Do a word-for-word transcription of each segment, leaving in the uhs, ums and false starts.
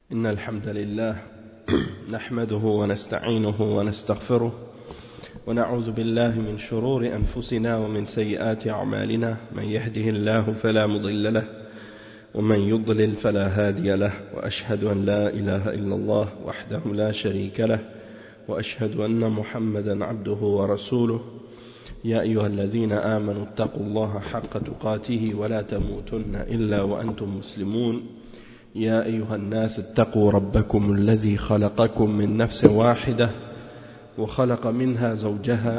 إن الحمد لله نحمده ونستعينه ونستغفره ونعوذ بالله من شرور أنفسنا ومن سيئات أعمالنا من يهده الله فلا مضل له ومن يضلل فلا هادي له وأشهد أن لا إله إلا الله وحده لا شريك له وأشهد أن محمدا عبده ورسوله يا أيها الذين آمنوا اتقوا الله حق تقاته ولا تموتن إلا وأنتم مسلمون يا أيها الناس اتقوا ربكم الذي خلقكم من نفس واحدة وخلق منها زوجها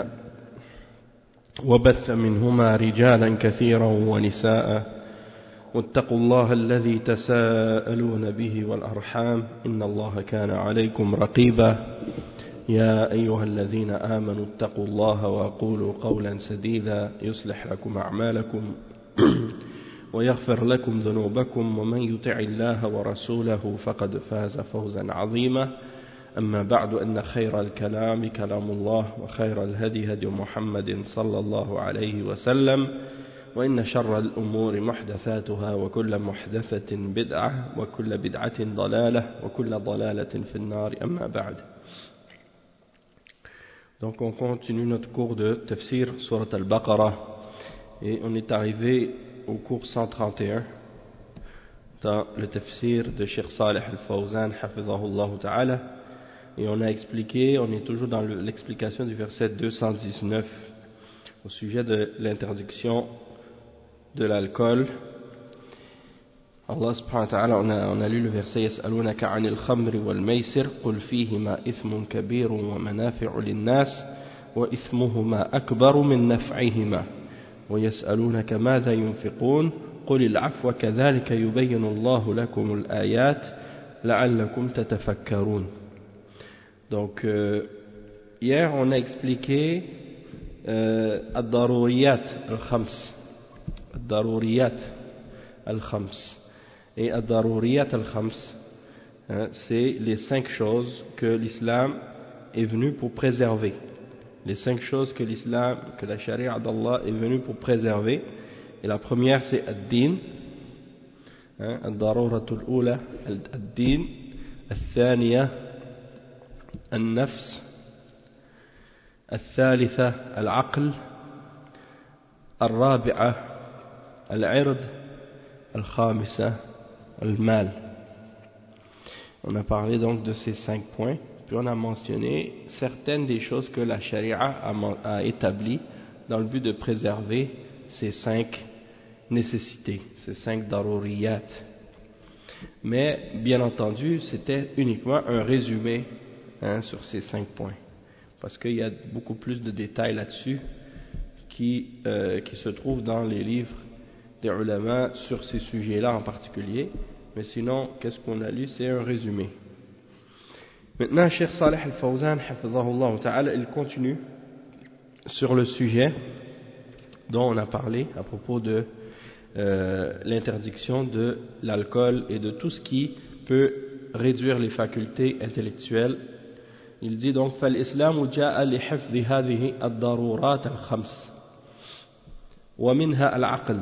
وبث منهما رجالا كثيرا ونساء واتقوا الله الذي تساءلون به والأرحام إن الله كان عليكم رقيبا يا أيها الذين آمنوا اتقوا الله وقولوا قولا سديدا يصلح لكم أعمالكم ويغفر لكم ذنوبكم ومن يطع الله ورسوله فقد فاز فوزا عظيما أما بعد أن خير الكلام كلام الله وخير الهدي هدي محمد صلى الله عليه وسلم وإن شر الأمور محدثاتها وكل محدثة بدعة وكل بدعة ضلالة وكل ضلالة في النار أما بعد. Donc on continue notre cours de Tafsir Surat Al-Baqarah et on est arrivé au cours cent trente et un dans le Tafsir de Cheikh Saleh Al-Fawzan Hafizahullah Ta'ala et on a expliqué, on est toujours dans l'explication du verset deux cent dix-neuf au sujet de l'interdiction de l'alcool. Allah subhanahu wa ta'ala, on a, on a lu le verset يسألونك عن الخمر والميسر قل فيهما إثم كبير ومنافع للناس وإثمهما أكبر من نفعهما ويسألونك ماذا ينفقون قل العفو كذلك يبين الله لكم الآيات لعلكم تتفكرون. Donc euh, hier on a expliqué الضروريات الخمس الضروريات الخمس et الضروريات الخمس c'est les cinq choses que l'islam est venu pour préserver, les cinq choses que l'islam, que la charia d'Allah est venue pour préserver. Et la première c'est ad-din, ad-daruratu al-ula ad-din, al-thaniya al-nafs, al-thalitha al-aql, al-rabi'a al-ird, al-khamisa al-mal. On a parlé donc de ces cinq points, puis on a mentionné certaines des choses que la charia a, a établies dans le but de préserver ces cinq nécessités, ces cinq daruriyat. Mais bien entendu, c'était uniquement un résumé hein, sur ces cinq points, parce qu'il y a beaucoup plus de détails là-dessus qui, euh, qui se trouvent dans les livres des ulama sur ces sujets-là en particulier. Mais sinon, qu'est-ce qu'on a lu? C'est un résumé. Maintenant, Cheikh Saleh Al-Fawzan, hafizahullah ta'ala, il continue sur le sujet dont on a parlé à propos de euh, l'interdiction de l'alcool et de tout ce qui peut réduire les facultés intellectuelles. Il dit donc فالإسلام جاء لحفظ هذه الضرورات الخمس ومنها العقل.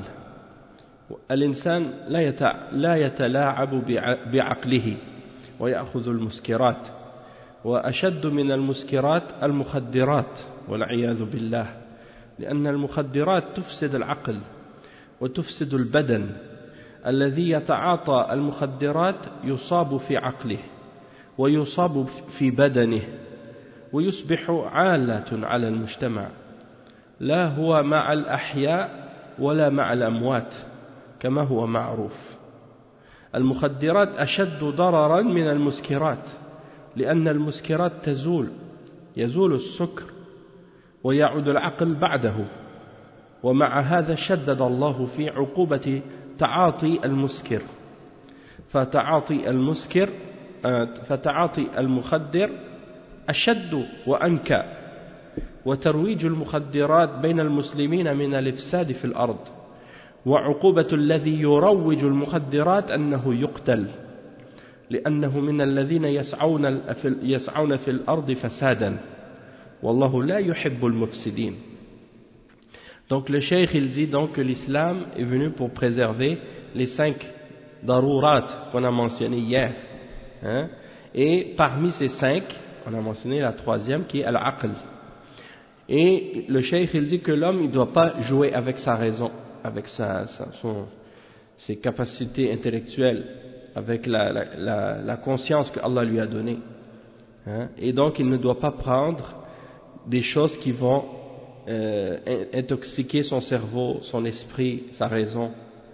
الإنسان لا يتلاعب بعقله ويأخذ المسكرات وأشد من المسكرات المخدرات والعياذ بالله لأن المخدرات تفسد العقل وتفسد البدن. الذي يتعاطى المخدرات يصاب في عقله ويصاب في بدنه ويصبح عالة على المجتمع لا هو مع الأحياء ولا مع الأموات كما هو معروف. المخدرات أشد ضررا من المسكرات لأن المسكرات تزول يزول السكر ويعود العقل بعده. ومع هذا شدد الله في عقوبة تعاطي المسكر فتعاطي المسكر فتعاطي المخدر أشد وأنكى. وترويج المخدرات بين المسلمين من الإفساد في الأرض. وعقوبة الذي يروج المخدرات أنه يقتل لأنه من الذين يسعون يسعون في الأرض فسادا والله لا يحب المفسدين. Donc le cheikh il dit donc que l'islam est venu pour préserver les cinq darurat qu'on a mentionné hier, Hein? Et parmi ces cinq, on a mentionné la troisième qui est al-aql. Et le cheikh il dit que l'homme il ne doit pas jouer avec sa raison, avec sa, sa, son, ses capacités intellectuelles, avec la, la, la, la conscience que Allah lui a donnée. Hein? Et donc il ne doit pas prendre des choses qui vont euh, intoxiquer son cerveau, son esprit, sa raison.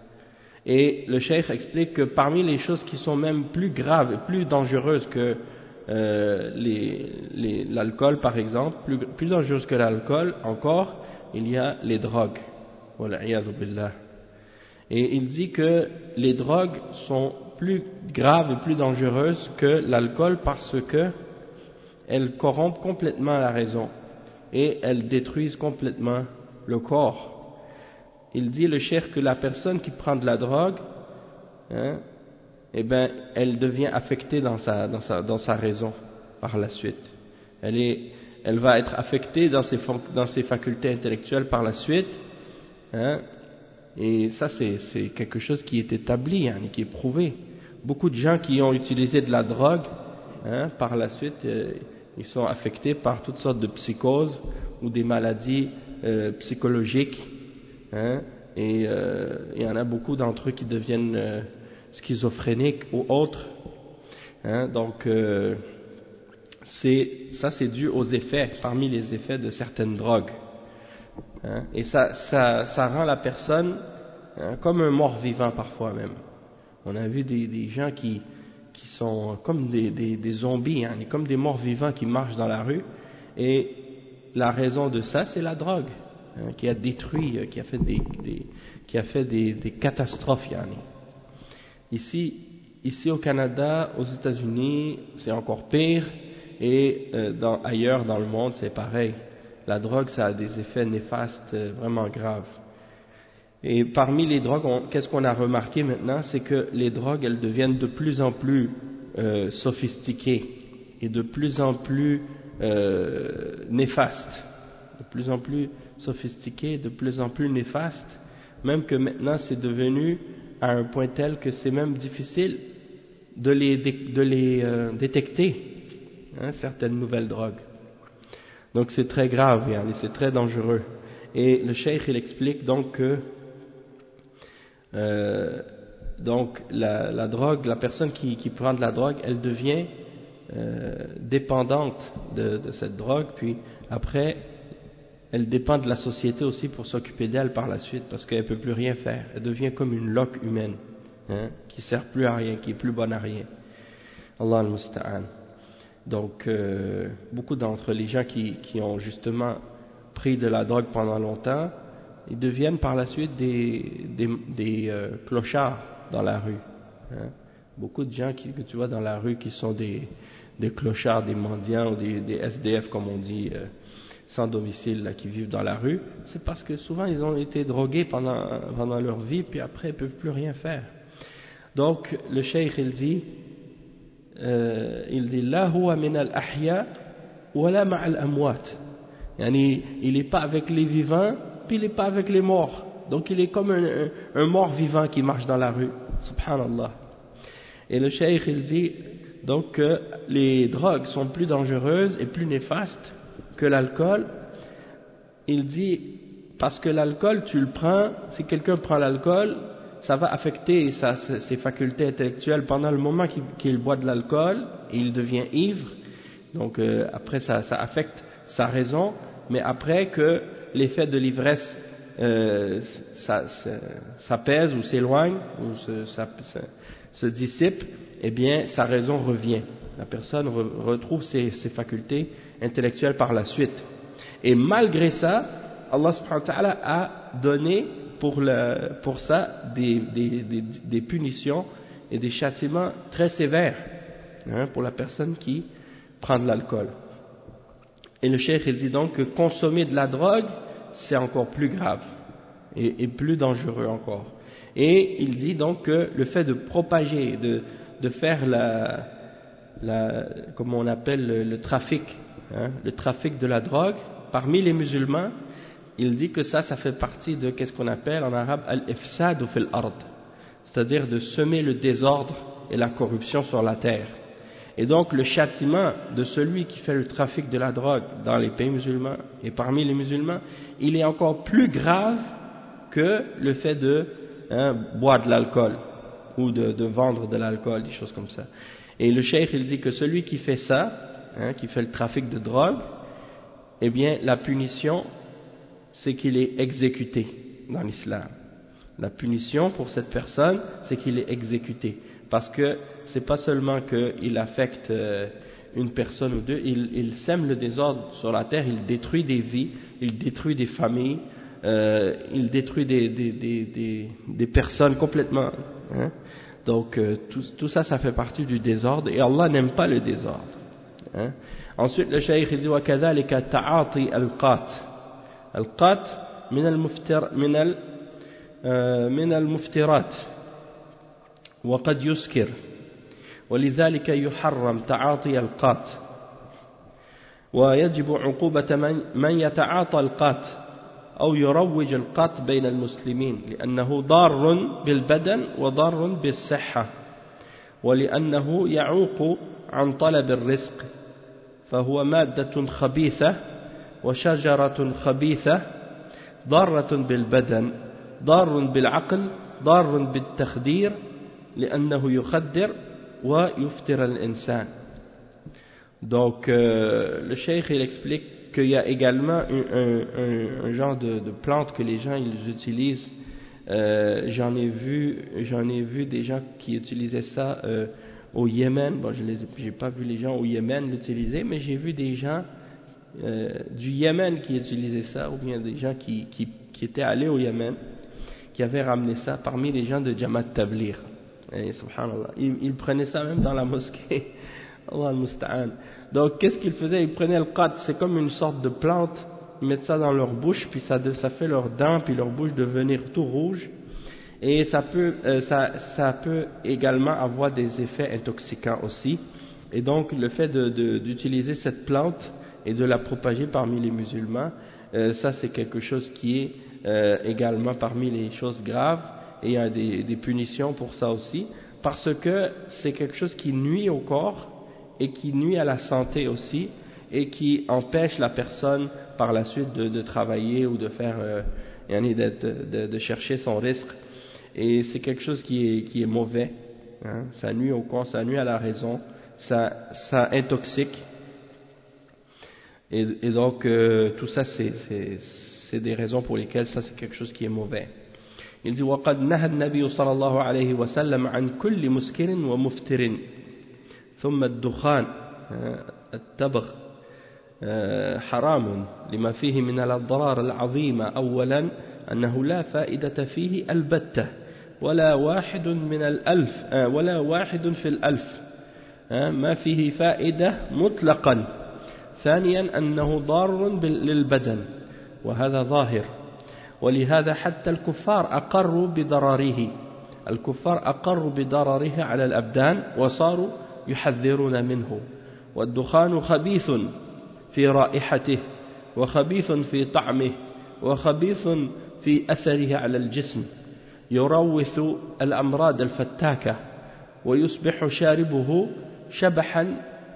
Et le cheikh explique que parmi les choses qui sont même plus graves et plus dangereuses que euh, les, les, l'alcool par exemple, plus, plus dangereuses que l'alcool encore, il y a les drogues. Wal'iyadhu billah. Et il dit que les drogues sont plus graves et plus dangereuses que l'alcool parce que elles corrompent complètement la raison et elles détruisent complètement le corps. Il dit le cheikh que la personne qui prend de la drogue, hein, eh ben, elle devient affectée dans sa, dans sa, dans sa raison par la suite. Elle est, elle va être affectée dans ses, dans ses facultés intellectuelles par la suite, hein, et ça c'est, c'est quelque chose qui est établi, hein, qui est prouvé. Beaucoup de gens qui ont utilisé de la drogue, hein, par la suite, euh, ils sont affectés par toutes sortes de psychoses ou des maladies euh, psychologiques. Hein, et euh, il y en a beaucoup d'entre eux qui deviennent euh, schizophréniques ou autres. Hein, donc, euh, c'est, ça c'est dû aux effets, parmi les effets de certaines drogues. Hein, et ça, ça, ça rend la personne hein, comme un mort-vivant parfois même. On a vu des, des gens qui, qui sont comme des, des, des zombies, hein, comme des morts-vivants qui marchent dans la rue. Et la raison de ça, c'est la drogue. Hein, qui a détruit, qui a fait des, des, qui a fait des, des catastrophes. Yani. Ici, ici au Canada, aux États-Unis, c'est encore pire, et euh, dans, ailleurs dans le monde, c'est pareil. La drogue, ça a des effets néfastes euh, vraiment graves. Et parmi les drogues, on, qu'est-ce qu'on a remarqué maintenant, c'est que les drogues, elles deviennent de plus en plus euh, sophistiquées et de plus en plus euh, néfastes, de plus en plus sophistiqué, de plus en plus néfaste, même que maintenant c'est devenu à un point tel que c'est même difficile de les, de les euh, détecter, hein, certaines nouvelles drogues. Donc c'est très grave, hein, et c'est très dangereux. Et le cheikh il explique donc que euh, donc la, la drogue, la personne qui, qui prend de la drogue, elle devient euh, dépendante de, de cette drogue, puis après elle dépend de la société aussi pour s'occuper d'elle par la suite, parce qu'elle ne peut plus rien faire. Elle devient comme une loque humaine, hein, qui ne sert plus à rien, qui est plus bonne à rien. Allah al-Musta'an. Donc, euh, beaucoup d'entre les gens qui, qui ont justement pris de la drogue pendant longtemps, ils deviennent par la suite des, des, des euh, clochards dans la rue. Hein. Beaucoup de gens qui, que tu vois dans la rue qui sont des, des clochards, des mendiants ou des, des S D F comme on dit, euh, sans domicile, là, qui vivent dans la rue, c'est parce que souvent ils ont été drogués pendant, pendant leur vie, puis après ils ne peuvent plus rien faire. Donc le cheikh il dit, euh, il dit la huwa min al-ahya wa la ma'a al-amwat. Yani, il n'est pas avec les vivants, puis il n'est pas avec les morts. Donc il est comme un, un, un mort vivant qui marche dans la rue. Subhanallah. Et le cheikh il dit donc que les drogues sont plus dangereuses et plus néfastes que l'alcool. Il dit parce que l'alcool tu le prends, si quelqu'un prend l'alcool, ça va affecter sa, ses facultés intellectuelles pendant le moment qu'il, qu'il boit de l'alcool et il devient ivre. Donc euh, après ça, ça affecte sa raison, mais après que l'effet de l'ivresse euh, ça, ça, ça pèse ou s'éloigne ou se, ça, ça, se dissipe, eh bien sa raison revient. La personne re, retrouve ses, ses facultés intellectuelles par la suite. Et malgré ça, Allah subhanahu wa ta'ala a donné pour, le, pour ça des, des, des, des punitions et des châtiments très sévères, hein, pour la personne qui prend de l'alcool. Et le cheikh il dit donc que consommer de la drogue c'est encore plus grave et, et plus dangereux encore. Et il dit donc que le fait de propager, de, de faire la, la, comme on appelle le, le trafic, hein, le trafic de la drogue parmi les musulmans, il dit que ça, ça fait partie de qu'est-ce qu'on appelle en arabe al-ifsad fil ard, c'est-à-dire de semer le désordre et la corruption sur la terre. Et donc le châtiment de celui qui fait le trafic de la drogue dans les pays musulmans et parmi les musulmans, il est encore plus grave que le fait de hein, boire de l'alcool ou de, de vendre de l'alcool, des choses comme ça. Et le cheikh il dit que celui qui fait ça, hein, qui fait le trafic de drogue, eh bien la punition c'est qu'il est exécuté dans l'islam. La punition pour cette personne c'est qu'il est exécuté. Parce que c'est pas seulement qu'il affecte euh, une personne ou deux, il, il sème le désordre sur la terre, il détruit des vies, il détruit des familles, euh, il détruit des, des, des, des, des personnes complètement. Hein. Donc euh, tout, tout ça, ça fait partie du désordre et Allah n'aime pas le désordre. Hein. Ensuite, le cheikh il dit وَكَذَلِكَ تَعَاطِي الْقَاتِ الْقَاتِ من المفتر من ال من المفترات وقد يسكر ولذلك يحرم تعاطي القات ويجب عقوبة من, من يتعاطى القات أو يروج القات بين المسلمين لأنه ضار بالبدن وضار بالصحة ولأنه يعوق عن طلب الرزق فهو مادة خبيثة وشجرة خبيثة ضارة بالبدن ضار بالعقل ضار بالتخدير لأنه يخدر ويفتر الإنسان. Donc euh, le cheikh il explique qu'il y a également un, un, un, un genre de, de plante que les gens ils utilisent. Euh, j'en ai vu, j'en ai vu des gens qui utilisaient ça euh, au Yémen. Bon, je n'ai pas vu les gens au Yémen l'utiliser, mais j'ai vu des gens euh, du Yémen qui utilisaient ça, ou bien des gens qui, qui, qui étaient allés au Yémen, qui avaient ramené ça parmi les gens de Jamaat Tabligh. Et subhanallah, ils, ils prenaient ça même dans la mosquée. Allah al-Musta'an. Donc qu'est-ce qu'ils faisaient? Ils prenaient le qat, c'est comme une sorte de plante, ils mettent ça dans leur bouche, puis ça, ça fait leurs dents, puis leur bouche devenir tout rouge. Et ça peut, euh, ça, ça peut également avoir des effets intoxicants aussi. Et donc le fait de, de, d'utiliser cette plante et de la propager parmi les musulmans, euh, ça c'est quelque chose qui est euh, également parmi les choses graves. Et il y a des, des punitions pour ça aussi, parce que c'est quelque chose qui nuit au corps et qui nuit à la santé aussi, et qui empêche la personne par la suite de, de travailler ou de faire, euh, de, de, de chercher son risque. Et c'est quelque chose qui est, qui est mauvais, hein. Ça nuit au corps, ça nuit à la raison, ça, ça intoxique. Et, et donc euh, tout ça c'est, c'est, c'est des raisons pour lesquelles ça c'est quelque chose qui est mauvais. Il dit وقد نهى النبي صلى الله عليه وسلم عن كل مسكر ومفتر ثم الدخان التبغ حرام لما فيه من الأضرار العظيمة أولا أنه لا فائدة فيه البتة ولا واحد من الألف ولا واحد في الألف ما فيه فائدة مطلقا ثانيا أنه ضار للبدن وهذا ظاهر ولهذا حتى الكفار أقروا بضرره الكفار أقروا بضرره على الأبدان وصاروا يحذرون منه والدخان خبيث في رائحته وخبيث في طعمه وخبيث في أثره على الجسم يروث الأمراض الفتاكة ويصبح شاربه شبحا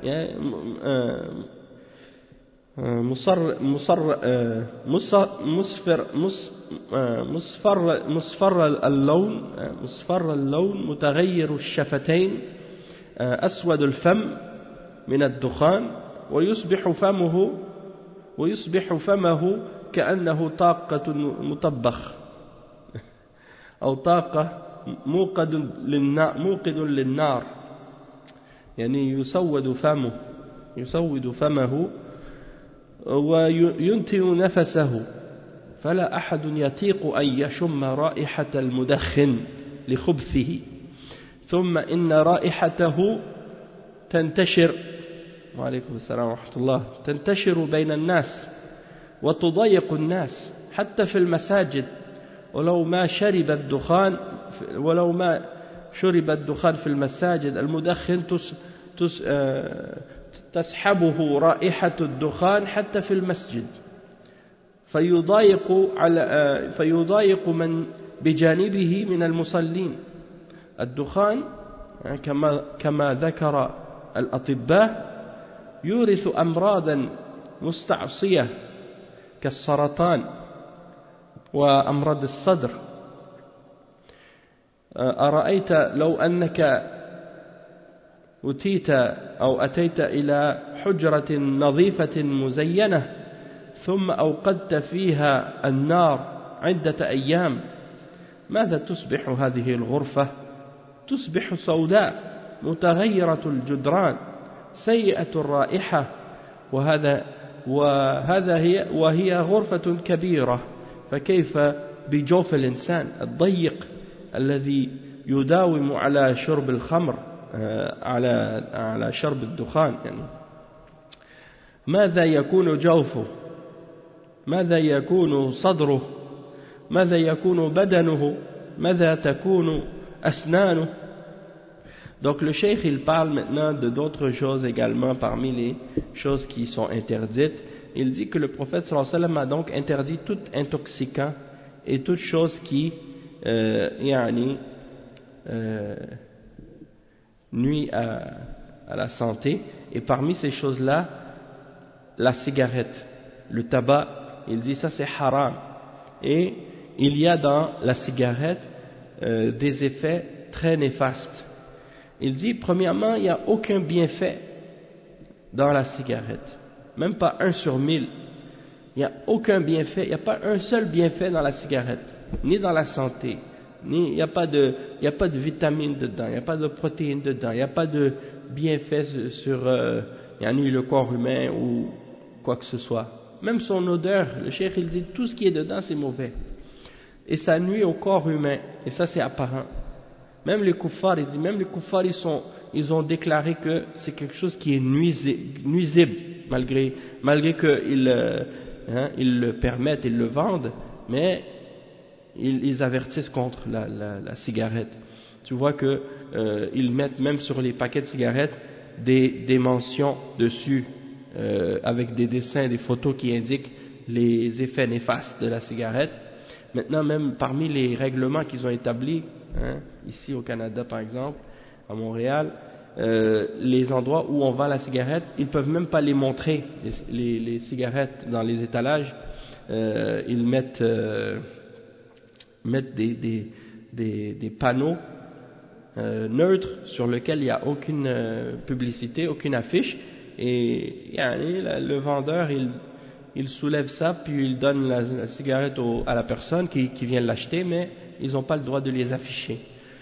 مصر مصر مصفر مصفر مصفر اللون مصفر اللون متغير الشفتين أسود الفم من الدخان ويصبح فمه ويصبح فمه كأنه طاقة مطبخ أو طاقة موقد للنار موقد للنار يعني يسود فمه يسود فمه وينتن نفسه فلا أحد يطيق أن يشم رائحة المدخن لخبثه ثم إن رائحته تنتشر وعليكم السلام ورحمة الله تنتشر بين الناس وتضايق الناس حتى في المساجد ولو ما شرب الدخان ولو ما شرب الدخان في المساجد المدخن تس تس تسحبه رائحة الدخان حتى في المسجد فيضايق على فيضايق من بجانبه من المصلين. الدخان كما كما ذكر الأطباء يورث أمراضا مستعصية كالسرطان وأمراض الصدر. أرأيت لو أنك أتيت أو أتيت إلى حجرة نظيفة مزينة ثم أوقدت فيها النار عدة أيام، ماذا تصبح هذه الغرفة؟ تصبح سوداء متغيرة الجدران سيئة الرائحة، وهذا وهذا هي وهي غرفة كبيرة، فكيف بجوف الإنسان الضيق الذي يداوم على شرب الخمر، على على شرب الدخان؟ يعني ماذا يكون جوفه؟ ماذا يكون صدره؟ ماذا يكون بدنه؟ ماذا تكون أسنانه؟ Donc le cheikh il parle maintenant de d'autres choses également parmi les choses qui sont interdites. Il dit que le prophète sallallahu alayhi wa sallam a donc interdit tout intoxicant et toute chose qui euh, yani, euh, nuit à, à la santé. Et parmi ces choses-là, la cigarette, le tabac, il dit ça c'est haram. Et il y a dans la cigarette euh, des effets très néfastes. Il dit, premièrement, il n'y a aucun bienfait dans la cigarette, même pas un sur mille. Il n'y a aucun bienfait, il n'y a pas un seul bienfait dans la cigarette, ni dans la santé, ni, il n'y a pas de, il n'y a pas de vitamines dedans, il n'y a pas de protéines dedans, il n'y a pas de bienfait sur, sur euh, il y a ni le corps humain ou quoi que ce soit. Même son odeur, le cheikh il dit, tout ce qui est dedans c'est mauvais. Et ça nuit au corps humain, et ça c'est apparent. Même les kuffars, il dit, même les kuffars, ils, sont, ils ont déclaré que c'est quelque chose qui est nuisible, nuisible malgré, malgré qu'ils euh, hein, ils le permettent, ils le vendent, mais ils, ils avertissent contre la, la, la cigarette. Tu vois que euh, ils mettent même sur les paquets de cigarettes des, des mentions dessus, euh, avec des dessins, des photos qui indiquent les effets néfastes de la cigarette. Maintenant, même parmi les règlements qu'ils ont établis, hein, ici au Canada par exemple, à Montréal, euh, les endroits où on vend la cigarette, ils ne peuvent même pas les montrer, les, les, les cigarettes dans les étalages. Euh, ils mettent, euh, mettent des, des, des, des panneaux euh, neutres sur lesquels il n'y a aucune euh, publicité, aucune affiche, et yani, le vendeur il, il soulève ça puis il donne la, la cigarette au, à la personne qui, qui vient l'acheter, mais ils n'ont pas le droit de les afficher.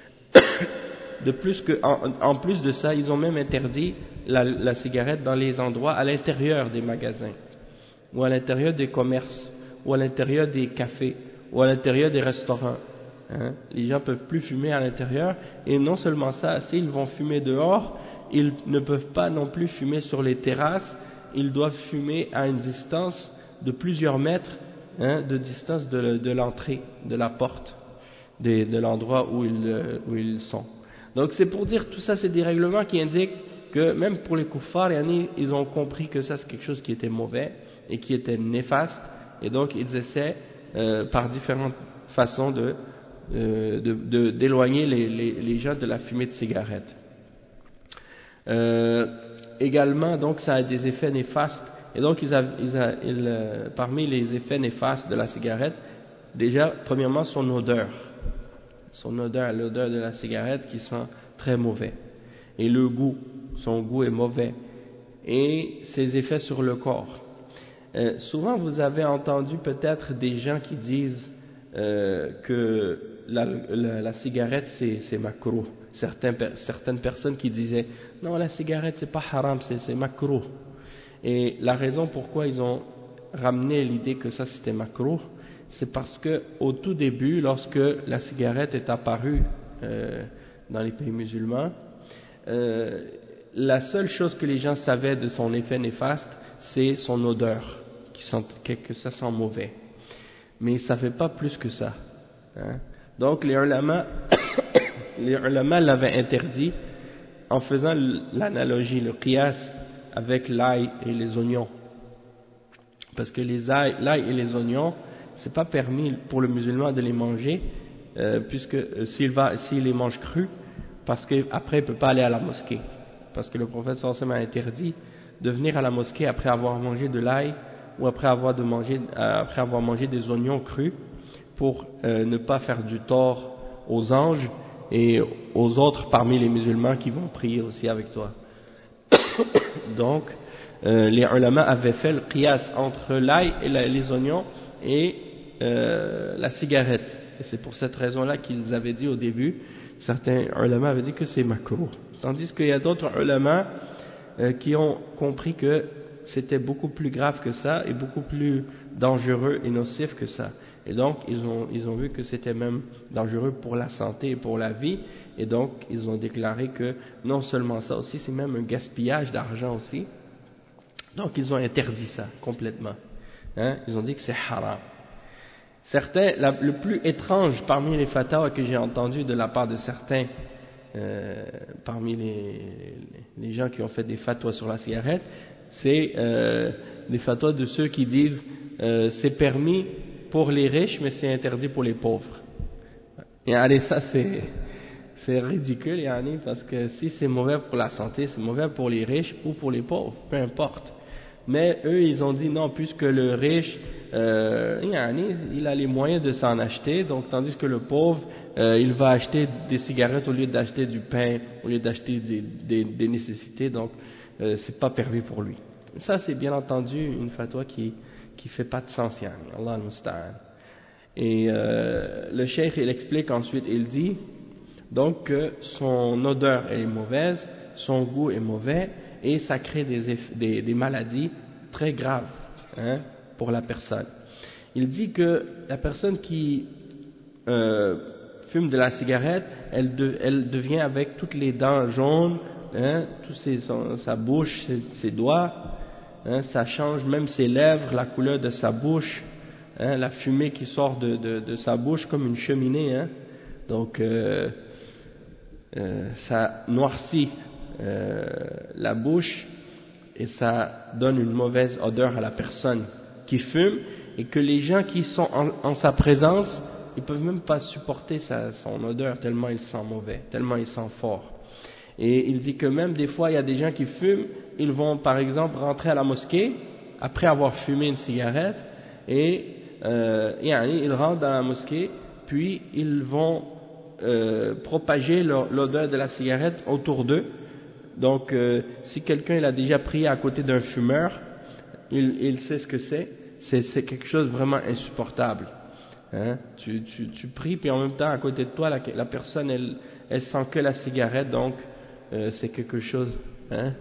De plus que, en, en plus de ça, ils ont même interdit la, la cigarette dans les endroits à l'intérieur des magasins, ou à l'intérieur des commerces, ou à l'intérieur des cafés, ou à l'intérieur des restaurants. Hein? Les gens ne peuvent plus fumer à l'intérieur, et non seulement ça, s'ils vont fumer dehors, ils ne peuvent pas non plus fumer sur les terrasses, ils doivent fumer à une distance de plusieurs mètres, hein, de distance de, de l'entrée, de la porte, de, de l'endroit où ils, où ils sont. Donc c'est pour dire, tout ça c'est des règlements qui indiquent que même pour les kuffars, ils ont compris que ça c'est quelque chose qui était mauvais et qui était néfaste, et donc ils essaient euh, par différentes façons de, euh, de, de, d'éloigner les, les, les gens de la fumée de cigarette. Euh, également, donc ça a des effets néfastes, et donc ils a, ils a, ils, euh, parmi les effets néfastes de la cigarette, déjà premièrement son odeur. Son odeur, l'odeur de la cigarette qui sent très mauvais. Et le goût, son goût est mauvais. Et ses effets sur le corps. Euh, souvent vous avez entendu peut-être des gens qui disent euh, que la, la, la cigarette c'est, c'est makrouh. Certains, certaines personnes qui disaient non, la cigarette c'est pas haram, c'est, c'est makrouh. Et la raison pourquoi ils ont ramené l'idée que ça c'était makrouh, c'est parce que au tout début, lorsque la cigarette est apparue euh, dans les pays musulmans, euh, la seule chose que les gens savaient de son effet néfaste, c'est son odeur, qui sent, que ça sent mauvais. Mais ils ne savaient pas plus que ça. Hein. Donc les ulama, les ulama l'avaient interdit en faisant l'analogie, le qiyas avec l'ail et les oignons. Parce que les ail, l'ail et les oignons, c'est pas permis pour le musulman de les manger, euh, puisque euh, s'il va, s'il les mange crus, parce qu'après il peut pas aller à la mosquée. parce que le prophète sallallahu alayhi wa sallam a interdit de venir à la mosquée après avoir mangé de l'ail ou après avoir, de manger, après avoir mangé des oignons crus pour euh, ne pas faire du tort aux anges et aux autres parmi les musulmans qui vont prier aussi avec toi. Donc, euh, les ulama avaient fait le qiyas entre l'ail et la, les oignons et euh, la cigarette. Et c'est pour cette raison-là qu'ils avaient dit au début, certains ulama avaient dit que c'est makruh. Tandis qu'il y a d'autres ulama euh, qui ont compris que c'était beaucoup plus grave que ça et beaucoup plus dangereux et nocif que ça. Et donc, ils ont, ils ont vu que c'était même dangereux pour la santé et pour la vie. Et donc, ils ont déclaré que non seulement ça aussi, c'est même un gaspillage d'argent aussi. Donc, ils ont interdit ça complètement. Hein? Ils ont dit que c'est haram. Certains, la, le plus étrange parmi les fatwas que j'ai entendu de la part de certains, euh, parmi les, les gens qui ont fait des fatwas sur la cigarette, c'est euh, des fatwas de ceux qui disent euh, c'est permis pour les riches, mais c'est interdit pour les pauvres. Et allez, ça c'est c'est ridicule, yani, parce que si c'est mauvais pour la santé, c'est mauvais pour les riches ou pour les pauvres, peu importe. Mais eux, ils ont dit non, puisque le riche, euh, yani, il a les moyens de s'en acheter, donc tandis que le pauvre, euh, il va acheter des cigarettes au lieu d'acheter du pain, au lieu d'acheter des, des, des nécessités, donc euh, c'est pas permis pour lui. Ça, c'est bien entendu une fatwa qui qui fait pas de sens, yani. Allah al-Musta'an. Et euh, le cheikh, il explique ensuite, il dit donc que son odeur est mauvaise, son goût est mauvais, et ça crée des, des, des maladies très graves, hein, pour la personne. Il dit que la personne qui euh, fume de la cigarette, elle, de, elle devient avec toutes les dents jaunes, hein, tous ses, son, sa bouche, ses, ses doigts, hein, ça change même ses lèvres, la couleur de sa bouche, hein, la fumée qui sort de, de, de sa bouche comme une cheminée, hein, donc euh, euh, ça noircit euh, la bouche et ça donne une mauvaise odeur à la personne qui fume, et que les gens qui sont en, en sa présence, ils peuvent même pas supporter sa, son odeur tellement il sent mauvais, tellement il sent fort. Et il dit que même des fois il y a des gens qui fument, ils vont par exemple rentrer à la mosquée après avoir fumé une cigarette et euh, ils rentrent dans la mosquée, puis ils vont euh, propager l'odeur de la cigarette autour d'eux. Donc euh, si quelqu'un il a déjà prié à côté d'un fumeur, il, il sait ce que c'est, c'est quelque chose de vraiment insupportable. Hein? Tu, tu, tu pries, puis en même temps à côté de toi la, la personne elle, elle sent que la cigarette, donc euh, c'est quelque chose. Hein?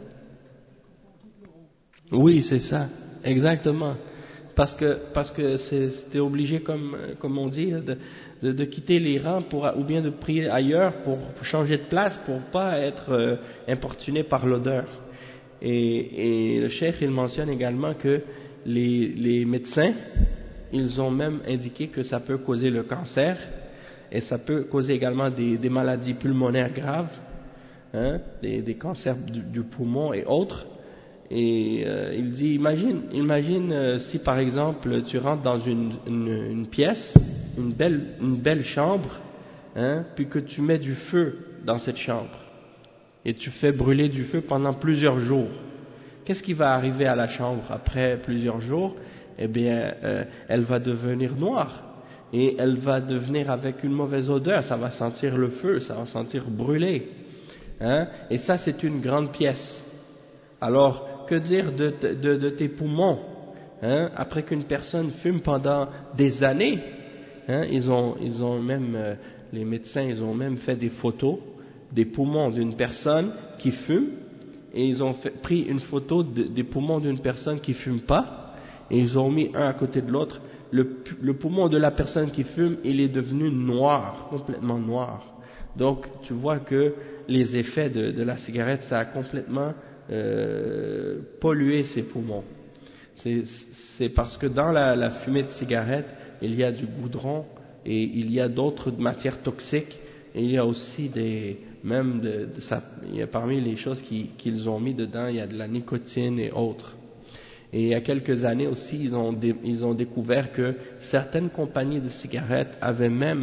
Oui, c'est ça, exactement. Parce que parce que c'était obligé, comme comme on dit, de, de, de quitter les rangs pour, ou bien de prier ailleurs pour, pour changer de place pour pas être euh, importuné par l'odeur. Et, et le cheikh il mentionne également que les, les médecins, ils ont même indiqué que ça peut causer le cancer et ça peut causer également des, des maladies pulmonaires graves, hein, des, des cancers du, du poumon et autres. Et euh, il dit, imagine, imagine euh, si par exemple tu rentres dans une, une, une pièce, une belle, une belle chambre, hein, puis que tu mets du feu dans cette chambre et tu fais brûler du feu pendant plusieurs jours. Qu'est-ce qui va arriver à la chambre après plusieurs jours? Eh bien, euh, elle va devenir noire et elle va devenir avec une mauvaise odeur. Ça va sentir le feu, ça va sentir brûler. Hein? Et ça, c'est une grande pièce. Alors, que dire de, de, de tes poumons, hein, après qu'une personne fume pendant des années, hein, ils ont, ils ont même, euh, les médecins, ils ont même fait des photos des poumons d'une personne qui fume, et ils ont fait, pris une photo de, des poumons d'une personne qui fume pas, et ils ont mis un à côté de l'autre. Le, le poumon de la personne qui fume, il est devenu noir, complètement noir. Donc, tu vois que les effets de, de la cigarette, ça a complètement Euh, polluer ses poumons. C'est parce que dans la, la fumée de cigarette, il y a du goudron et il y a d'autres matières toxiques, et il y a aussi des, même de, de ça, il y a parmi les choses qu'ils qu'ils ont mis dedans, il y a de la nicotine et autres. Et il y a quelques années aussi, ils ont, dé, ils ont découvert que certaines compagnies de cigarettes avaient même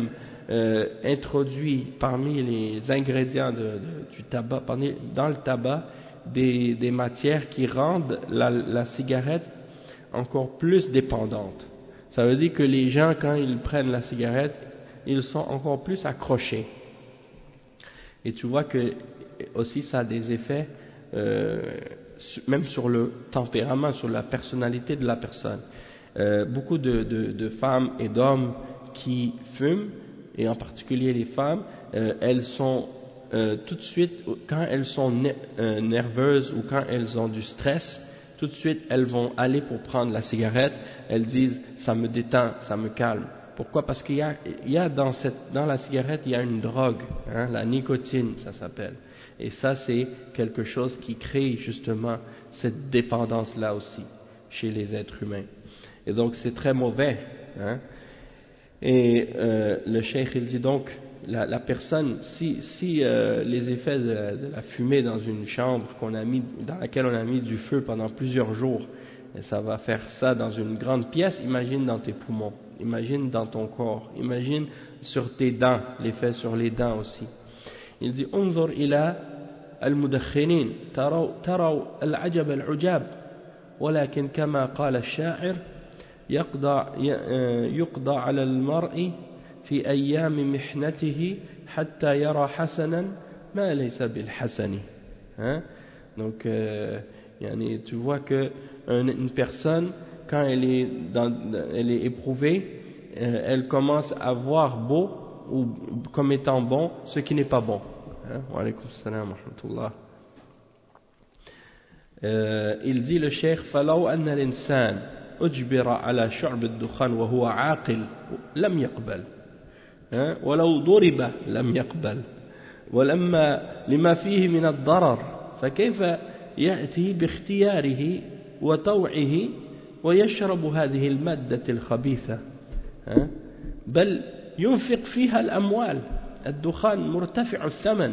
euh, introduit parmi les ingrédients de, de, du tabac, parmi, dans le tabac, des, des matières qui rendent la, la cigarette encore plus dépendante. Ça veut dire que les gens, quand ils prennent la cigarette, ils sont encore plus accrochés. Et tu vois que aussi ça a des effets euh, même sur le tempérament, sur la personnalité de la personne. Euh, beaucoup de, de, de femmes et d'hommes qui fument, et en particulier les femmes, euh, elles sont euh, tout de suite, quand elles sont ne, euh, nerveuses ou quand elles ont du stress, tout de suite elles vont aller pour prendre la cigarette, elles disent ça me détend, ça me calme. Pourquoi? Parce qu'il y a, il y a dans, cette, dans la cigarette, il y a une drogue, hein, la nicotine, ça s'appelle. Et ça, c'est quelque chose qui crée justement cette dépendance-là aussi chez les êtres humains. Et donc, c'est très mauvais. Hein. Et euh, le cheikh, il dit donc, la, la personne, si, si euh, les effets de la, de la fumée dans une chambre qu'on a mis, dans laquelle on a mis du feu pendant plusieurs jours, et ça va faire ça dans une grande pièce, imagine dans tes poumons, imagine dans ton corps, imagine sur tes dents, l'effet sur les dents aussi. Il dit انظر إلى المدخنين تروا تروا العجب العجاب ولكن كما قال الشاعر يقضى يقضى على المرء في أيام محنته حتى يرى حسنا ما ليس بالحسن. Hein? Donc euh, yani, tu vois que une personne quand elle est dans, elle est éprouvée, euh, elle commence à voir beau ou comme étant bon ce qui n'est pas bon. Wa alaykum salam wa rahmatullah. Il dit le cheikh فلو أن الإنسان أجبر على شرب الدخان وهو عاقل لم يقبل ولو ضرب لم يقبل ولما لما فيه من الضرر فكيف يأتي باختياره وطوعه ويشرب هذه المادة الخبيثة بل ينفق فيها الأموال. الدخان مرتفع الثمن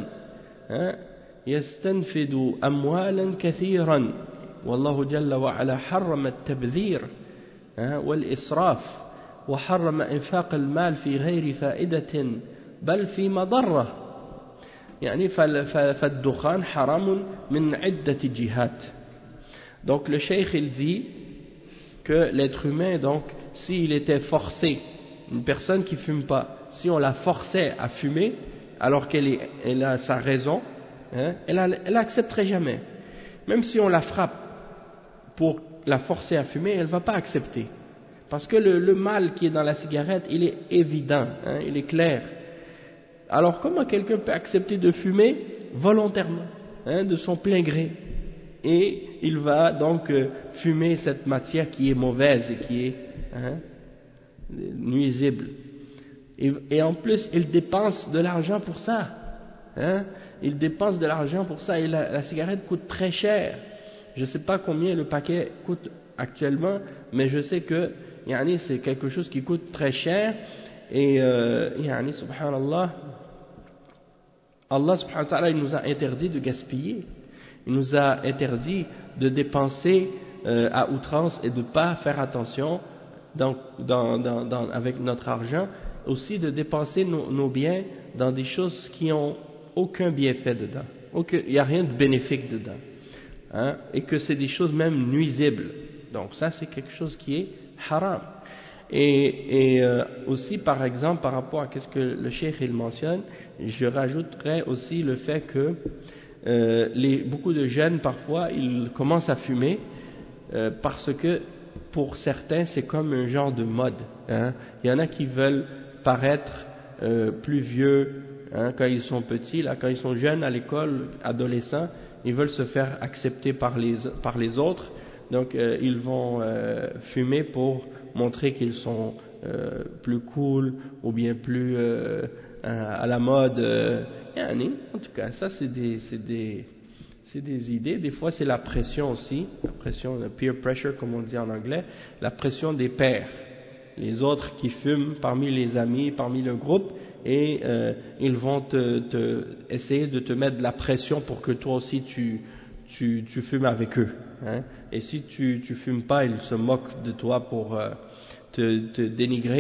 يستنفد أموالا كثيرا والله جل وعلا حرم التبذير والإسراف وحرم إنفاق المال في غير فائدة بل في مضرة يعني فالدخان حرام من عدة جهات. Donc le cheikh il dit que l'être humain, donc s'il était forcé, une personne qui fume pas, si on la forçait à fumer alors qu'elle est, elle a sa raison, hein, elle n'accepterait jamais. Même si on la frappe pour la forcer à fumer, elle ne va pas accepter. Parce que le, le mal qui est dans la cigarette, il est évident, hein, il est clair. Alors comment quelqu'un peut accepter de fumer volontairement, hein, de son plein gré? Et il va donc euh, fumer cette matière qui est mauvaise et qui est hein, nuisible. Et, et en plus, il dépense de l'argent pour ça. Hein? Il dépense de l'argent pour ça. Et la, la cigarette coûte très cher. Je ne sais pas combien le paquet coûte actuellement, mais je sais que yani, c'est quelque chose qui coûte très cher. Et euh, yani, subhanallah, Allah subhanahu wa ta'ala, il nous a interdit de gaspiller. Il nous a interdit de dépenser euh, à outrance et de ne pas faire attention dans, dans, dans, dans, avec notre argent, aussi de dépenser nos, nos biens dans des choses qui n'ont aucun bienfait dedans. Aucun, il n'y a rien de bénéfique dedans. Hein, et que c'est des choses même nuisibles. Donc ça c'est quelque chose qui est haram. Et, et euh, aussi par exemple par rapport à ce que le cheikh il mentionne, je rajouterais aussi le fait que euh, les, beaucoup de jeunes parfois ils commencent à fumer euh, parce que pour certains c'est comme un genre de mode. Hein. Il y en a qui veulent paraître euh, plus vieux hein, quand ils sont petits, là, quand ils sont jeunes à l'école, adolescents, ils veulent se faire accepter par les, par les autres, donc euh, ils vont euh, fumer pour montrer qu'ils sont euh, plus cool ou bien plus euh, à la mode. Euh, en tout cas, ça c'est des, c'est des, c'est des idées. Des fois c'est la pression aussi, la pression, le peer pressure comme on dit en anglais, la pression des pairs, les autres qui fument parmi les amis, parmi le groupe. Et euh, ils vont te, te essayer de te mettre de la pression pour que toi aussi tu, tu, tu fumes avec eux. Hein. Et si tu tu fumes pas, ils se moquent de toi pour euh, te, te dénigrer.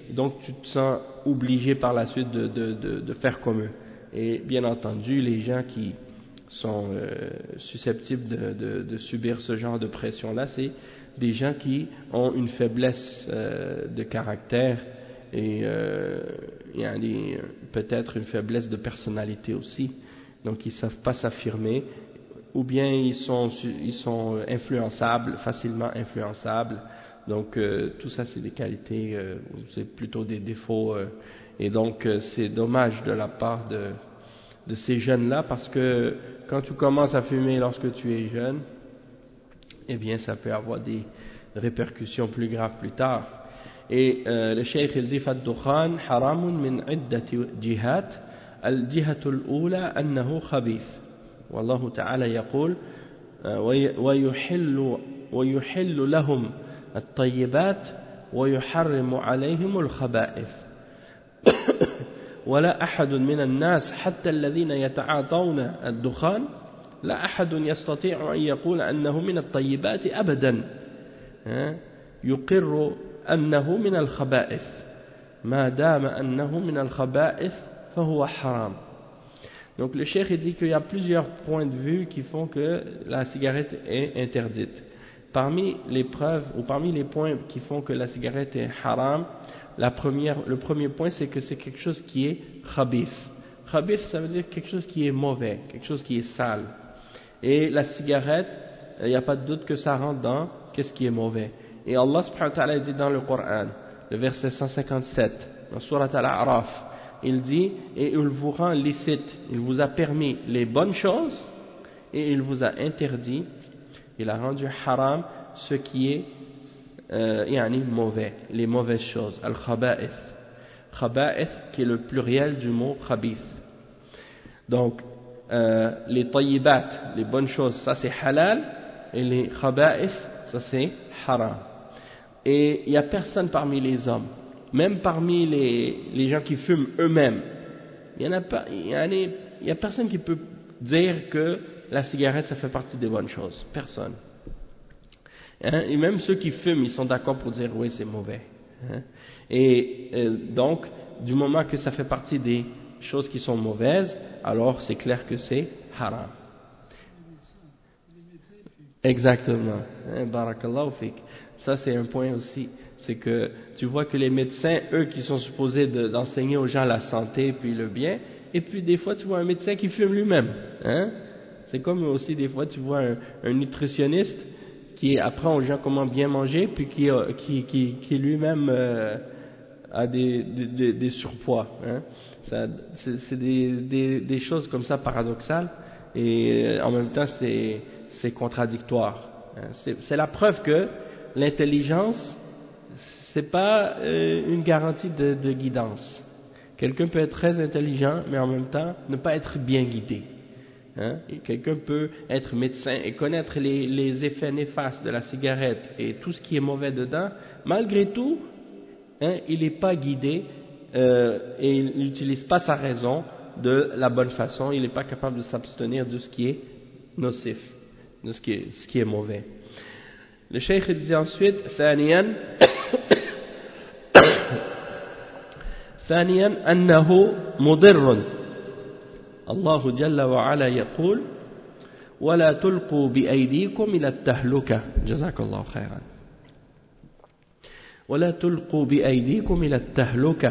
donc tu te sens obligé par la suite de, de, de, de faire comme eux. Et bien entendu, les gens qui sont euh, susceptibles de, de, de subir ce genre de pression-là, c'est des gens qui ont une faiblesse euh, de caractère et euh, il y a des, peut-être une faiblesse de personnalité aussi. Donc ils ne savent pas s'affirmer, ou bien ils sont, ils sont influençables, facilement influençables. Donc euh, tout ça c'est des qualités, euh, c'est plutôt des défauts. Euh, et donc euh, c'est dommage de la part de, de ces jeunes-là, parce que quand tu commences à fumer lorsque tu es jeune, eh bien ça peut avoir des répercussions plus graves plus tard. Et euh, le cheikh il dit فالدخان حرام من عدة جهات الجهة الأولى أنه خبيث والله تعالى يقول ويحل ويحل لهم الطيبات ويحرم عليهم الخبائث ولا أحد من الناس حتى الذين يتعاطون الدخان لا أحد يستطيع أن يقول أنه من الطيبات أبدا يقر أنه من الخبائث ما دام أنه من الخبائث فهو حرام. Donc le cheikh dit qu'il y a plusieurs points de vue qui font que la cigarette est interdite. Parmi les preuves ou parmi les points qui font que la cigarette est haram, la première, le premier point c'est que c'est quelque chose qui est khabith. Khabith ça veut dire quelque chose qui est mauvais, quelque chose qui est sale. Et la cigarette, il n'y a pas de doute que ça rentre dans qu'est-ce qui est mauvais. Et Allah subhanahu wa ta'ala dit dans le Coran, le verset cent cinquante-sept, dans Surat Al-A'raf, il dit, et il vous rend licite, il vous a permis les bonnes choses, et il vous a interdit, il a rendu haram ce qui est euh, yani mauvais, les mauvaises choses, al-khaba'ith. Khaba'ith qui est le pluriel du mot khabith. Donc, euh, les tayyibat, les bonnes choses, ça c'est halal, et les khaba'ith, ça c'est haram. Et il n'y a personne parmi les hommes, même parmi les, les gens qui fument eux-mêmes, il n'y a, pas, il y a, il y a personne qui peut dire que la cigarette ça fait partie des bonnes choses, personne. Hein? Et même ceux qui fument, ils sont d'accord pour dire oui c'est mauvais. Hein? Et euh, donc, du moment que ça fait partie des choses qui sont mauvaises, alors c'est clair que c'est haram. Exactement. Hein? Barakallahu fik. Ça c'est un point aussi, c'est que tu vois que les médecins, eux qui sont supposés de, d'enseigner aux gens la santé puis le bien, et puis des fois tu vois un médecin qui fume lui-même. Hein? C'est comme aussi des fois tu vois un, un nutritionniste qui apprend aux gens comment bien manger, puis qui, qui, qui, qui lui-même euh, a des, des, des surpoids. Hein? Ça, c'est c'est des, des, des choses comme ça paradoxales, et euh, en même temps c'est, c'est contradictoire. Hein? C'est, c'est la preuve que l'intelligence, c'est pas euh, une garantie de, de guidance. Quelqu'un peut être très intelligent, mais en même temps ne pas être bien guidé. Hein? Et quelqu'un peut être médecin et connaître les, les effets néfastes de la cigarette et tout ce qui est mauvais dedans, malgré tout, hein, il n'est pas guidé euh, et il n'utilise pas sa raison de la bonne façon, il n'est pas capable de s'abstenir de ce qui est nocif, de ce qui est, ce qui est mauvais. Le cheikh dit ensuite ثانيا ثانيا أنه مضر الله جل وعلا يقول ولا تلقوا بأيديكم إلى التهلكة جزاك الله خيرا ولا تلقوا بأيديكم إلى التهلكة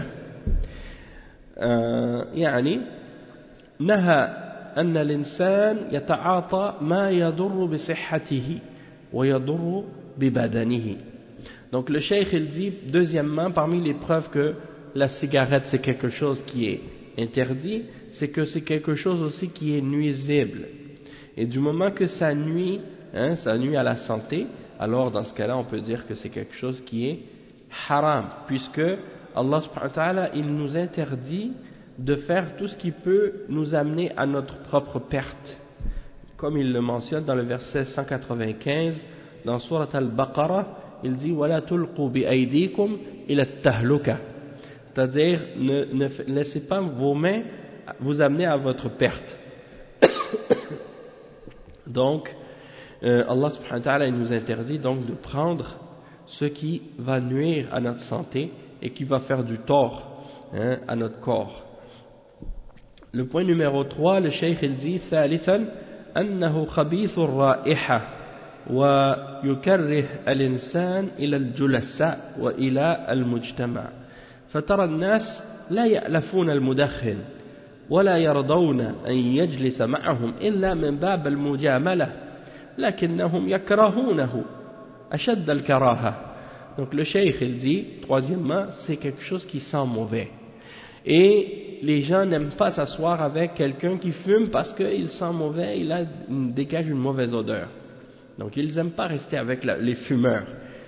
آه يعني نهى أن الإنسان يتعاطى ما يضر بصحته ويضر ببدنه. Donc le cheikh il dit deuxièmement parmi les preuves que la cigarette c'est quelque chose qui est interdit, c'est que c'est quelque chose aussi qui est nuisible. Et du moment que ça nuit, hein, ça nuit à la santé, alors dans ce cas-là on peut dire que c'est quelque chose qui est haram, puisque Allah subhanahu wa ta'ala il nous interdit de faire tout ce qui peut nous amener à notre propre perte. Comme il le mentionne dans le verset cent quatre-vingt-quinze, dans Surat Al-Baqarah, il dit وَلَا تُلْقُوا بِأَيْدِيكُمْ إِلَى التَّهْلُكَةِ, c'est-à-dire ne, ne laissez pas vos mains vous amener à votre perte. Donc, euh, Allah subhanahu wa ta'ala il nous interdit donc de prendre ce qui va nuire à notre santé et qui va faire du tort hein, à notre corps. Le point numéro trois, le cheikh il dit ثالثا أنه خبيث الرائحة ويكره الإنسان إلى الجلساء وإلى المجتمع فترى الناس لا يألفون المدخن ولا يرضون أن يجلس معهم إلا من باب المجاملة لكنهم يكرهونه أشد الكراهة. Donc le cheikh il dit, troisièmement, c'est quelque chose qui sent mauvais. Et les gens n'aiment pas s'asseoir avec quelqu'un qui fume parce qu'il sent mauvais, il, a, il dégage une mauvaise odeur. Donc ils n'aiment pas rester avec la, les fumeurs.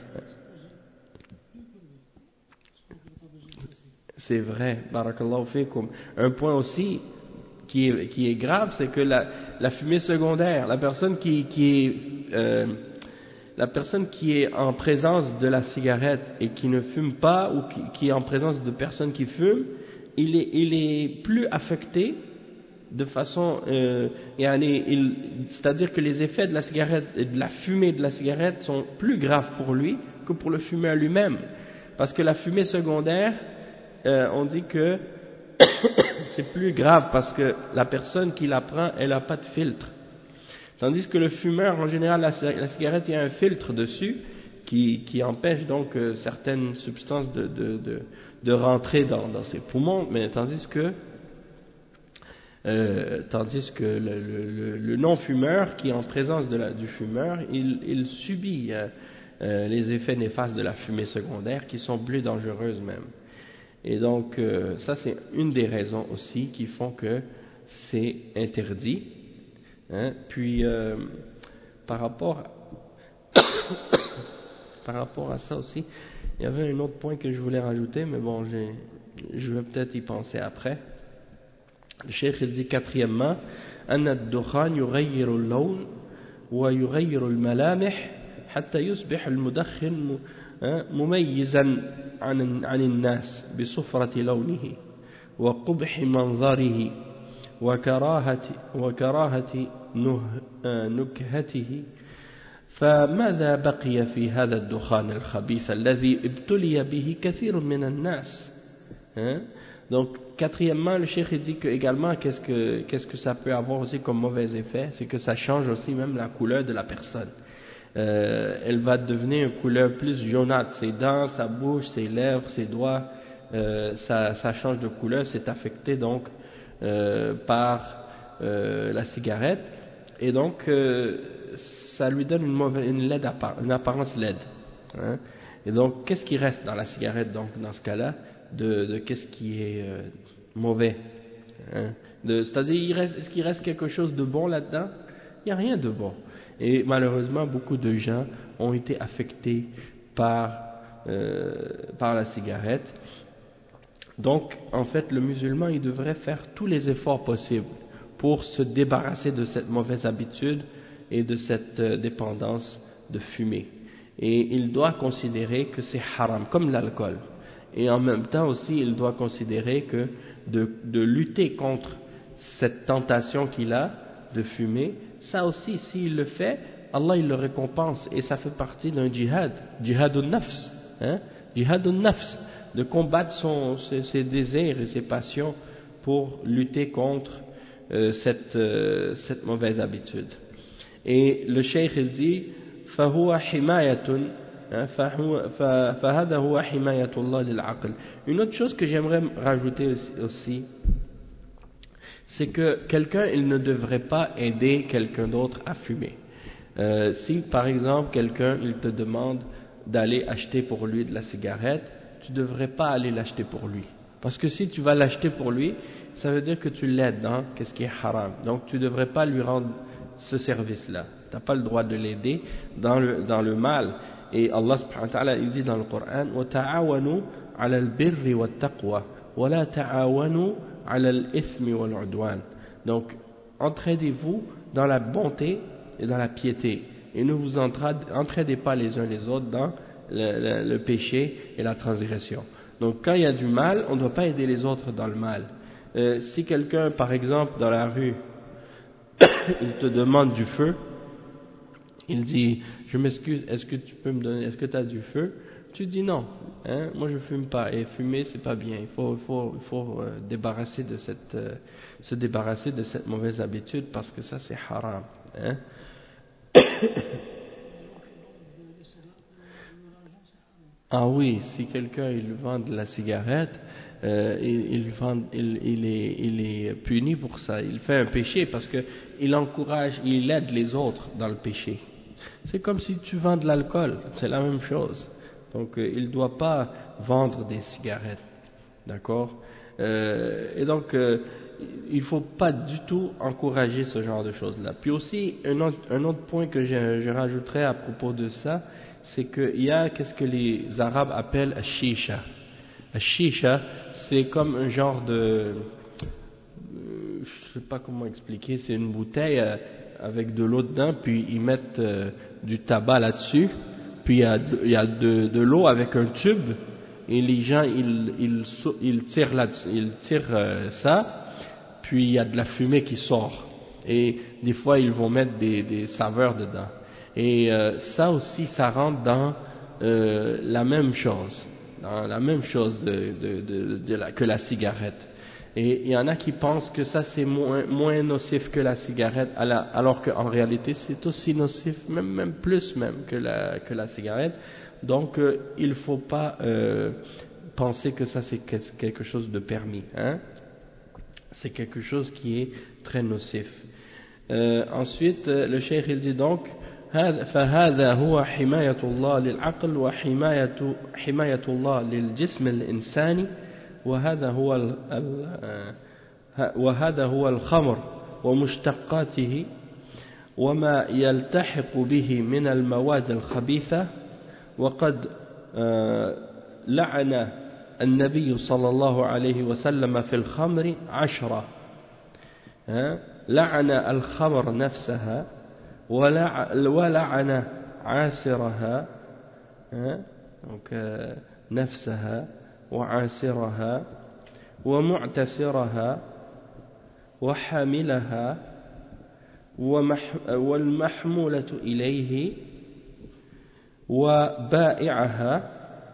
C'est vrai, barakallahu fikum. Un point aussi qui est, qui est grave, c'est que la, la fumée secondaire, la personne qui, qui est... Euh, la personne qui est en présence de la cigarette et qui ne fume pas ou qui, qui est en présence de personnes qui fument, il est, il est plus affecté de façon, euh, c'est-à-dire que les effets de la cigarette et de la fumée de la cigarette sont plus graves pour lui que pour le fumeur lui-même, parce que la fumée secondaire, euh, on dit que c'est plus grave parce que la personne qui la prend, elle n'a pas de filtre. Tandis que le fumeur, en général, la, la cigarette, il y a un filtre dessus qui, qui empêche donc euh, certaines substances de, de, de, de rentrer dans, dans ses poumons, mais tandis que, euh, tandis que le, le, le non-fumeur, qui est en présence de la, du fumeur, il, il subit euh, euh, les effets néfastes de la fumée secondaire qui sont plus dangereuses même. Et donc, euh, ça c'est une des raisons aussi qui font que c'est interdit. Hein, puis euh, par rapport par rapport à ça aussi, il y avait un autre point que je voulais rajouter, mais bon, j'ai, je vais peut-être y penser après. Le cheikh il dit quatrièmement, أن الدخان يغير اللون ويغير الملامح حتى يصبح المدخن مميزا عن عن الناس بصفرة لونه وقبح منظره وكراهة وكراهة نكهته فماذا بقي في هذا الدخان الخبيث الذي ابتلي به كثير من الناس. Hein? Donc quatrièmement, le cheikh dit que également qu'est-ce que qu'est-ce que ça peut avoir aussi comme mauvais effet, c'est que ça change aussi même la couleur de la personne. Euh, elle va devenir une couleur plus jaunâtre, ses dents, sa bouche, ses lèvres, ses doigts, euh, ça, ça change de couleur, c'est affecté donc Euh, par euh, la cigarette, et donc euh, ça lui donne une mauvaise, une laide appar- une apparence laide. Hein? Et donc qu'est-ce qui reste dans la cigarette donc dans ce cas-là de, de qu'est-ce qui est euh, mauvais, hein? de, c'est-à-dire il reste, est-ce qu'il reste quelque chose de bon là-dedans? Il n'y a rien de bon. Et malheureusement beaucoup de gens ont été affectés par euh, par la cigarette. Donc, en fait, le musulman, il devrait faire tous les efforts possibles pour se débarrasser de cette mauvaise habitude et de cette euh, dépendance de fumer. Et il doit considérer que c'est haram, comme l'alcool. Et en même temps aussi, il doit considérer que de, de lutter contre cette tentation qu'il a de fumer, ça aussi, s'il le fait, Allah il le récompense. Et ça fait partie d'un djihad, djihadun nafs, hein, djihadun nafs, de combattre son, ses, ses désirs et ses passions pour lutter contre euh, cette, euh, cette mauvaise habitude. Et le cheikh il dit فهو حماية فهذا هو حماية الله للعقل. Une autre chose que j'aimerais rajouter aussi, c'est que quelqu'un il ne devrait pas aider quelqu'un d'autre à fumer. Euh, si par exemple quelqu'un il te demande d'aller acheter pour lui de la cigarette, tu ne devrais pas aller l'acheter pour lui. Parce que si tu vas l'acheter pour lui, ça veut dire que tu l'aides dans qu'est-ce qui est haram. Donc tu ne devrais pas lui rendre ce service-là. Tu n'as pas le droit de l'aider dans le, dans le mal. Et Allah subhanahu wa ta'ala, il dit dans le Coran, وَتَعَاوَنُوا عَلَى الْبِرِّ وَالتَّقْوَى وَلَا تَعَاوَنُوا عَلَى الْإِثْمِ وَالْعُدْوَانِ. Donc, entraidez-vous dans la bonté et dans la piété. Et ne vous entraidez pas les uns les autres dans le, le, le péché et la transgression. Donc quand il y a du mal, on ne doit pas aider les autres dans le mal. Euh, si quelqu'un, par exemple, dans la rue, il te demande du feu, il dit, je m'excuse, est-ce que tu peux me donner, est-ce que tu as du feu? tu dis non, hein, moi je fume pas, et fumer c'est pas bien, il faut, il faut, il faut euh, débarrasser de cette, euh, se débarrasser de cette mauvaise habitude parce que ça c'est haram. Hein. Ah oui, si quelqu'un il vend de la cigarette, euh, il, il, vend, il, il, est, il est puni pour ça, il fait un péché parce que il encourage, il aide les autres dans le péché. C'est comme si tu vends de l'alcool, c'est la même chose. Donc euh, il ne doit pas vendre des cigarettes, d'accord, euh, et donc euh, il ne faut pas du tout encourager ce genre de choses-là. Puis aussi, un autre, un autre point que je, je rajouterais à propos de ça, c'est qu'il y a qu'est-ce que les Arabes appellent un shisha. Un shisha, c'est comme un genre de, euh, je ne sais pas comment expliquer, c'est une bouteille euh, avec de l'eau dedans, puis ils mettent euh, du tabac là-dessus, puis il y a de, il y a de, de l'eau avec un tube, et les gens ils, ils, ils tirent, là, ils tirent euh, ça, puis il y a de la fumée qui sort, et des fois ils vont mettre des, des saveurs dedans. Et euh, ça aussi, ça rentre dans euh, la même chose, dans la même chose de, de, de, de la, que la cigarette. Et il y en a qui pensent que ça c'est moins, moins nocif que la cigarette, alors qu'en réalité c'est aussi nocif, même, même plus même que la, que la cigarette. Donc euh, il ne faut pas euh, penser que ça c'est quelque chose de permis. Hein? C'est quelque chose qui est très nocif. Euh, ensuite, le cheikh il dit donc, فهذا هو حماية الله للعقل وحماية حماية الله للجسم الإنساني وهذا هو ال وهذا هو الخمر ومشتقاته وما يلتحق به من المواد الخبيثة وقد لعن النبي صلى الله عليه وسلم في الخمر عشرة لعن الخمر نفسها ولعن عاسرها نفسها وعاسرها ومعتسرها وحاملها والمحمولة إليه وبائعها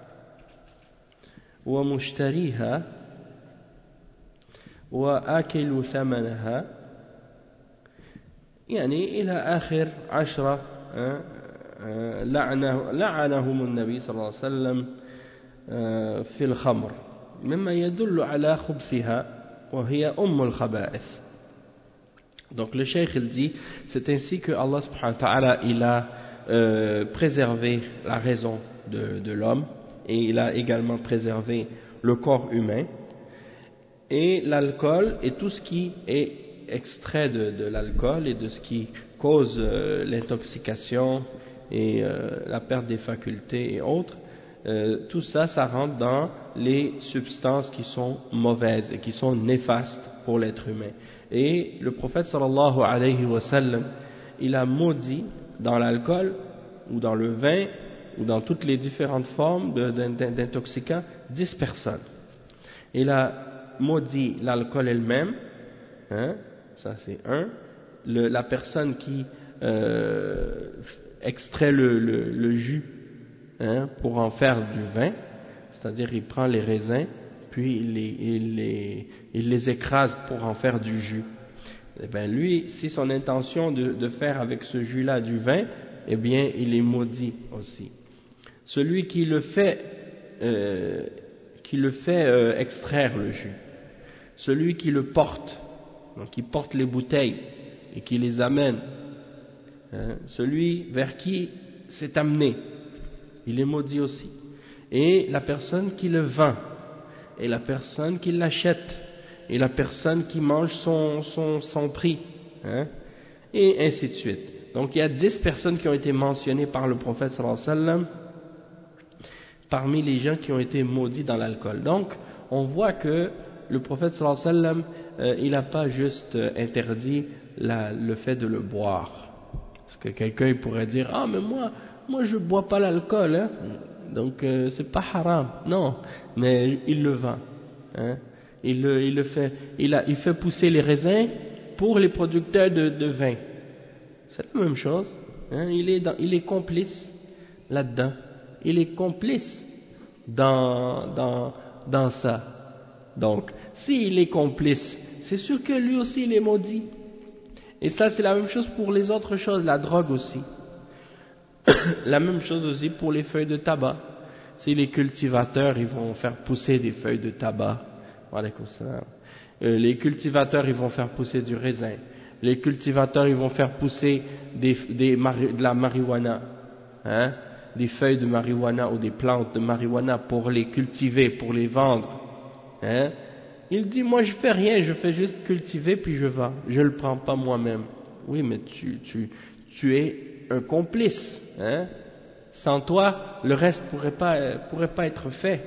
ومشتريها وآكل ثمنها يعني إلى آخر عشرة لعنه لعنهم النبي صلى الله عليه وسلم في الخمر مما يدل على خبثها وهي أم الخبائث. Donc le cheikh il dit, c'est ainsi que Allah subhanahu wa ta'ala il a euh, préservé la raison de, de l'homme et il a également préservé le corps humain et l'alcool et tout ce qui est extrait de, de l'alcool et de ce qui cause euh, l'intoxication et euh, la perte des facultés et autres, euh, tout ça, ça rentre dans les substances qui sont mauvaises et qui sont néfastes pour l'être humain. Et le prophète sallallahu alayhi wa sallam, il a maudit dans l'alcool ou dans le vin ou dans toutes les différentes formes d'intoxicants dix personnes. Il a maudit l'alcool elle-même, hein, ça c'est un, le, la personne qui euh, extrait le, le, le jus hein, pour en faire du vin, c'est-à-dire il prend les raisins puis il les, il les, il les écrase pour en faire du jus. Eh bien lui, si son intention de, de faire avec ce jus-là du vin, eh bien il est maudit aussi. Celui qui le fait, euh, qui le fait euh, extraire le jus, celui qui le porte, donc qui porte les bouteilles et qui les amène, hein, celui vers qui c'est amené, il est maudit aussi. Et la personne qui le vend, et la personne qui l'achète, et la personne qui mange son, son, son prix, hein, et ainsi de suite. Donc il y a dix personnes qui ont été mentionnées par le prophète sallallahu alayhi wa sallam parmi les gens qui ont été maudits dans l'alcool. Donc on voit que le prophète sallallahu alayhi wa sallam euh, il n'a pas juste euh, interdit la, le fait de le boire. Parce que quelqu'un pourrait dire « Ah mais moi, moi je ne bois pas l'alcool, hein, donc euh, c'est pas haram. » Non, mais il le vend. Hein. Il, le, il, le fait, il, a, il fait pousser les raisins pour les producteurs de, de vin. C'est la même chose. Hein. Il, est dans, il est complice là-dedans. Il est complice dans, dans, dans ça. Donc, s'il est complice, c'est sûr que lui aussi il est maudit. Et ça, c'est la même chose pour les autres choses, la drogue aussi. La même chose aussi pour les feuilles de tabac. Si les cultivateurs, ils vont faire pousser des feuilles de tabac, euh, les cultivateurs, ils vont faire pousser du raisin. Les cultivateurs, ils vont faire pousser des, des, de la marijuana, hein, des feuilles de marijuana ou des plantes de marijuana pour les cultiver, pour les vendre. Hein. Il dit, moi je fais rien, je fais juste cultiver puis je vends, je le prends pas moi-même. Oui, mais tu, tu, tu es un complice. Hein. Sans toi, le reste pourrait pas, pourrait pas être fait.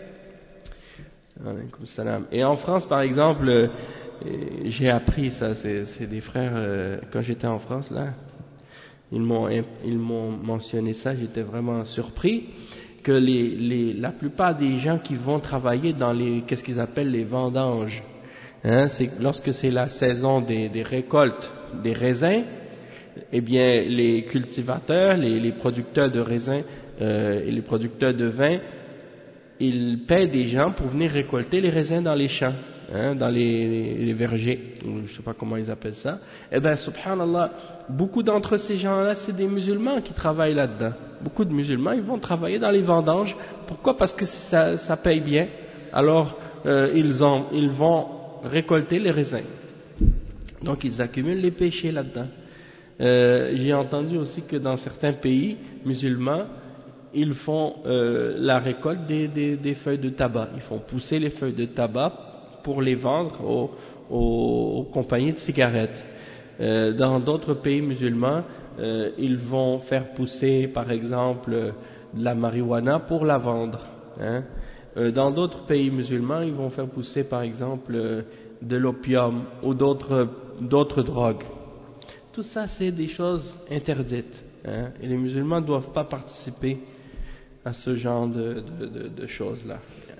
Et en France, par exemple, euh, j'ai appris ça, c'est, c'est des frères, euh, quand j'étais en France, là, ils m'ont, ils m'ont mentionné ça, j'étais vraiment surpris, que les, les, la plupart des gens qui vont travailler dans les, qu'est-ce qu'ils appellent les vendanges, hein, c'est, lorsque c'est la saison des, des récoltes des raisins, eh bien, les cultivateurs, les, les producteurs de raisins euh, et les producteurs de vin, ils paient des gens pour venir récolter les raisins dans les champs, hein, dans les, les, les vergers, ou je ne sais pas comment ils appellent ça. Eh bien, subhanallah, beaucoup d'entre ces gens-là, c'est des musulmans qui travaillent là-dedans. Beaucoup de musulmans, ils vont travailler dans les vendanges. Pourquoi? Parce que ça, ça paye bien. Alors, euh, ils, ont, ils vont récolter les raisins. Donc, ils accumulent les péchés là-dedans. Euh, j'ai entendu aussi que dans certains pays musulmans, ils font euh, la récolte des, des, des feuilles de tabac. Ils font pousser les feuilles de tabac pour les vendre aux, aux, aux compagnies de cigarettes. Euh, dans d'autres pays musulmans, euh, ils vont faire pousser, par exemple, de la marijuana pour la vendre. Hein. Euh, dans d'autres pays musulmans, ils vont faire pousser, par exemple, de l'opium ou d'autres, d'autres drogues. Tout ça, c'est des choses interdites. Hein, et les musulmans ne doivent pas participer à ce genre de, de, de, de choses-là.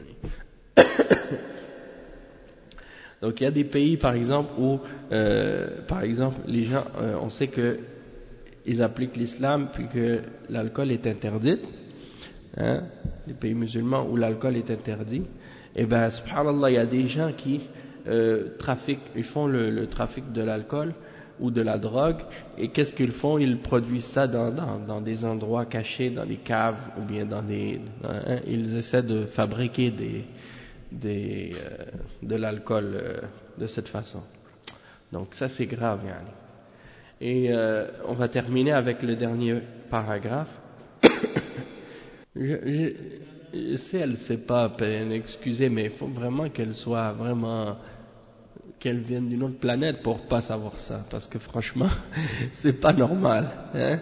Donc il y a des pays, par exemple, où, euh, par exemple, les gens, euh, on sait que ils appliquent l'islam puis que l'alcool est interdit. Hein, les pays musulmans où l'alcool est interdit. Et ben, subhanallah, il y a des gens qui euh, trafiquent, ils font le, le trafic de l'alcool ou de la drogue, et qu'est-ce qu'ils font? Ils produisent ça dans, dans, dans des endroits cachés, dans les caves, ou bien dans des... Hein, ils essaient de fabriquer des, des, euh, de l'alcool euh, de cette façon. Donc ça c'est grave, yani. Et euh, on va terminer avec le dernier paragraphe. je, je, je sais, elle ne sait pas, excusez, mais il faut vraiment qu'elle soit vraiment... qu'elle vienne d'une autre planète pour pas savoir ça, parce que franchement, c'est pas normal. Hein.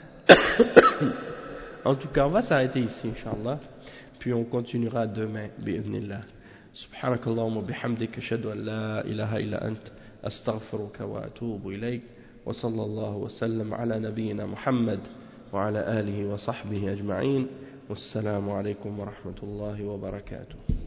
En tout cas, on va s'arrêter ici, Inch'Allah, puis on continuera demain, bi'idhnillah. Subhanakallahumma bihamdik, ashhadu an la ilaha illa ant, astaghfiruka wa atubu ilayk, wa sallallahu wa sallam ala nabiyyina Muhammad, wa ala alihi wa sahbihi ajma'in, wassalamu alaykum wa rahmatullahi wa barakatuh.